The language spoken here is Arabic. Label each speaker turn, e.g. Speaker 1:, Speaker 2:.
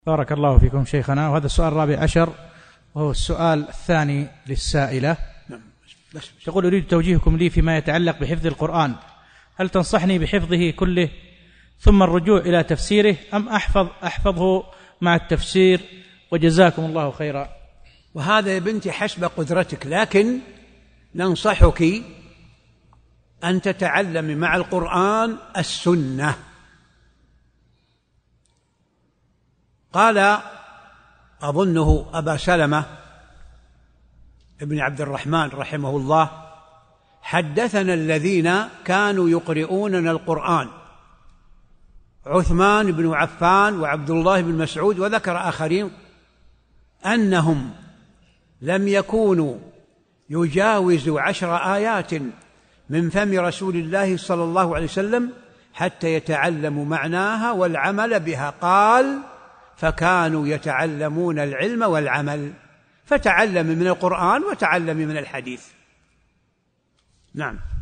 Speaker 1: بارك الله فيكم شيخنا. وهذا السؤال الرابع عشر، وهو السؤال الثاني للسائلة. تقول: أريد توجيهكم لي فيما يتعلق بحفظ القرآن، هل تنصحني بحفظه كله ثم الرجوع إلى تفسيره، أم أحفظه مع التفسير؟ وجزاكم الله خيرا.
Speaker 2: وهذا يا بنتي حسب قدرتك، لكن ننصحك أن تتعلم مع القرآن السنة. قال أظنه أبا سلمة ابن عبد الرحمن رحمه الله: حدثنا الذين كانوا يقرؤوننا القرآن، عثمان بن عفان وعبد الله بن مسعود، وذكر آخرين، أنهم لم يكونوا يجاوزوا 10 آيات من فم رسول الله صلى الله عليه وسلم حتى يتعلموا معناها والعمل بها. قال: فكانوا يتعلمون العلم والعمل، فتعلم من القرآن وتعلم من الحديث. نعم.